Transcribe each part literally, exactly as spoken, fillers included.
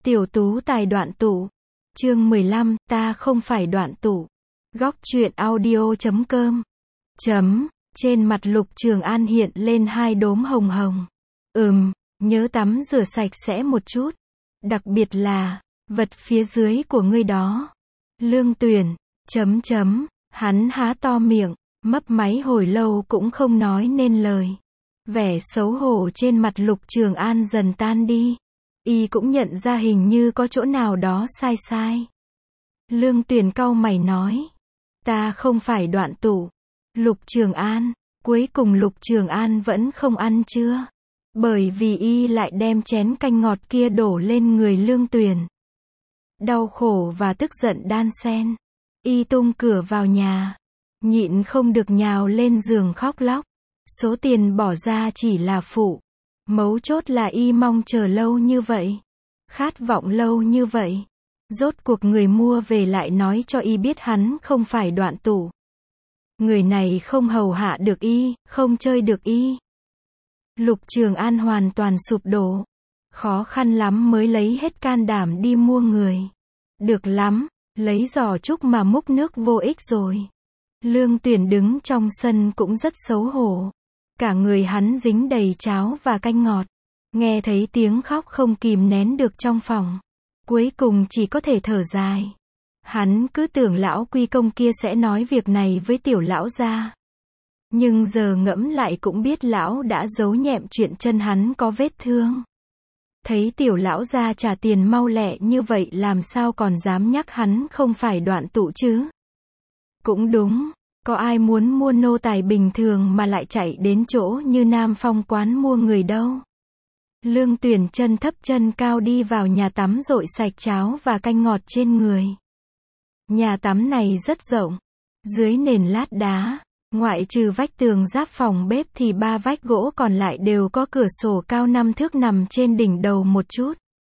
Tiểu tú tài đoạn tụ. Chương mười lăm, ta không phải đoạn tụ. Góc truyện audio chấm com. Chấm, trên mặt Lục Trường An hiện lên hai đốm hồng hồng. Ừm, nhớ tắm rửa sạch sẽ một chút. Đặc biệt là, vật phía dưới của ngươi đó. Lương Tuyển, chấm chấm, hắn há to miệng, mấp máy hồi lâu cũng không nói nên lời. Vẻ xấu hổ trên mặt Lục Trường An dần tan đi. Y cũng nhận ra hình như có chỗ nào đó sai sai. Lương Tuyển cau mày nói. Ta không phải đoạn tụ. Lục Trường An, cuối cùng Lục Trường An vẫn không ăn chưa. Bởi vì y lại đem chén canh ngọt kia đổ lên người Lương Tuyển. Đau khổ và tức giận đan xen. Y tung cửa vào nhà. Nhịn không được nhào lên giường khóc lóc. Số tiền bỏ ra chỉ là phụ. Mấu chốt là y mong chờ lâu như vậy. Khát vọng lâu như vậy. Rốt cuộc người mua về lại nói cho y biết hắn không phải đoạn tụ. Người này không hầu hạ được y, không chơi được y. Lục Trường An hoàn toàn sụp đổ. Khó khăn lắm mới lấy hết can đảm đi mua người. Được lắm, lấy giò trúc mà múc nước vô ích rồi. Lương Tuyển đứng trong sân cũng rất xấu hổ. Cả người hắn dính đầy cháo và canh ngọt. Nghe thấy tiếng khóc không kìm nén được trong phòng. Cuối cùng chỉ có thể thở dài. Hắn cứ tưởng lão quy công kia sẽ nói việc này với tiểu lão gia. Nhưng giờ ngẫm lại cũng biết lão đã giấu nhẹm chuyện chân hắn có vết thương. Thấy tiểu lão gia trả tiền mau lẹ như vậy làm sao còn dám nhắc hắn không phải đoạn tụ chứ. Cũng đúng, có ai muốn mua nô tài bình thường mà lại chạy đến chỗ như Nam Phong quán mua người đâu. Lương Tuyển chân thấp chân cao đi vào nhà tắm rội sạch cháo và canh ngọt trên người. Nhà tắm này rất rộng. Dưới nền lát đá, ngoại trừ vách tường giáp phòng bếp thì ba vách gỗ còn lại đều có cửa sổ cao năm thước nằm trên đỉnh đầu một chút.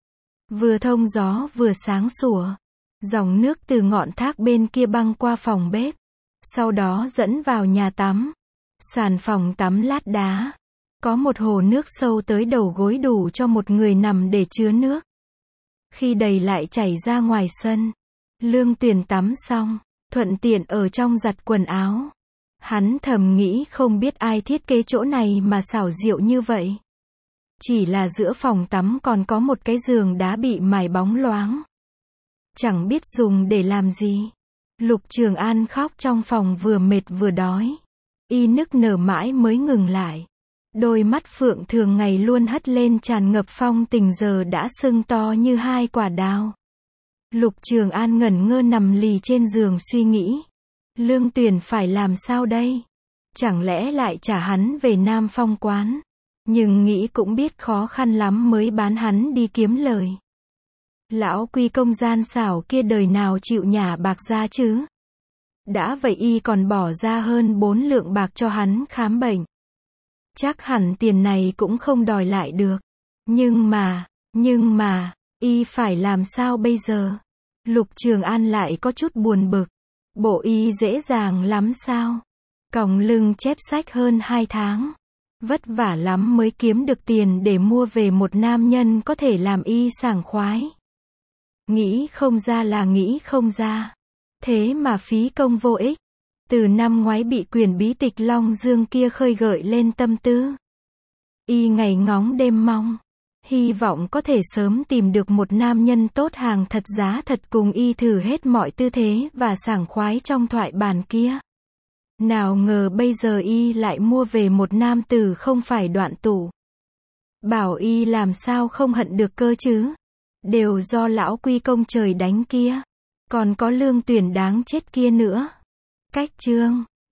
Vừa thông gió vừa sáng sủa. Dòng nước từ ngọn thác bên kia băng qua phòng bếp. Sau đó dẫn vào nhà tắm. Sàn phòng tắm lát đá. Có một hồ nước sâu tới đầu gối đủ cho một người nằm để chứa nước. Khi đầy lại chảy ra ngoài sân. Lương Tuyển tắm xong, thuận tiện ở trong giặt quần áo. Hắn thầm nghĩ không biết ai thiết kế chỗ này mà xảo diệu như vậy. Chỉ là giữa phòng tắm còn có một cái giường đá bị mài bóng loáng. Chẳng biết dùng để làm gì. Lục Trường An khóc trong phòng vừa mệt vừa đói. Y nức nở mãi mới ngừng lại. Đôi mắt phượng thường ngày luôn hất lên tràn ngập phong tình giờ đã sưng to như hai quả đào. Lục Trường An ngẩn ngơ nằm lì trên giường suy nghĩ. Lương Tuyển phải làm sao đây? Chẳng lẽ lại trả hắn về Nam Phong quán? Nhưng nghĩ cũng biết khó khăn lắm mới bán hắn đi kiếm lời. Lão quy công gian xảo kia đời nào chịu nhả bạc ra chứ? Đã vậy y còn bỏ ra hơn bốn lượng bạc cho hắn khám bệnh. Chắc hẳn tiền này cũng không đòi lại được. Nhưng mà, nhưng mà, y phải làm sao bây giờ? Lục Trường An lại có chút buồn bực. Bộ y dễ dàng lắm sao? Còng lưng chép sách hơn hai tháng. Vất vả lắm mới kiếm được tiền để mua về một nam nhân có thể làm y sảng khoái. Nghĩ không ra là nghĩ không ra. Thế mà phí công vô ích. Từ năm ngoái bị quyển bí tịch Long Dương kia khơi gợi lên tâm tư. Y ngày ngóng đêm mong. Hy vọng có thể sớm tìm được một nam nhân tốt hàng thật giá thật cùng y thử hết mọi tư thế và sảng khoái trong thoại bản kia. Nào ngờ bây giờ y lại mua về một nam tử không phải đoạn tụ. Bảo y làm sao không hận được cơ chứ. Đều do lão quy công trời đánh kia. Còn có Lương Tuyển đáng chết kia nữa. Cách chương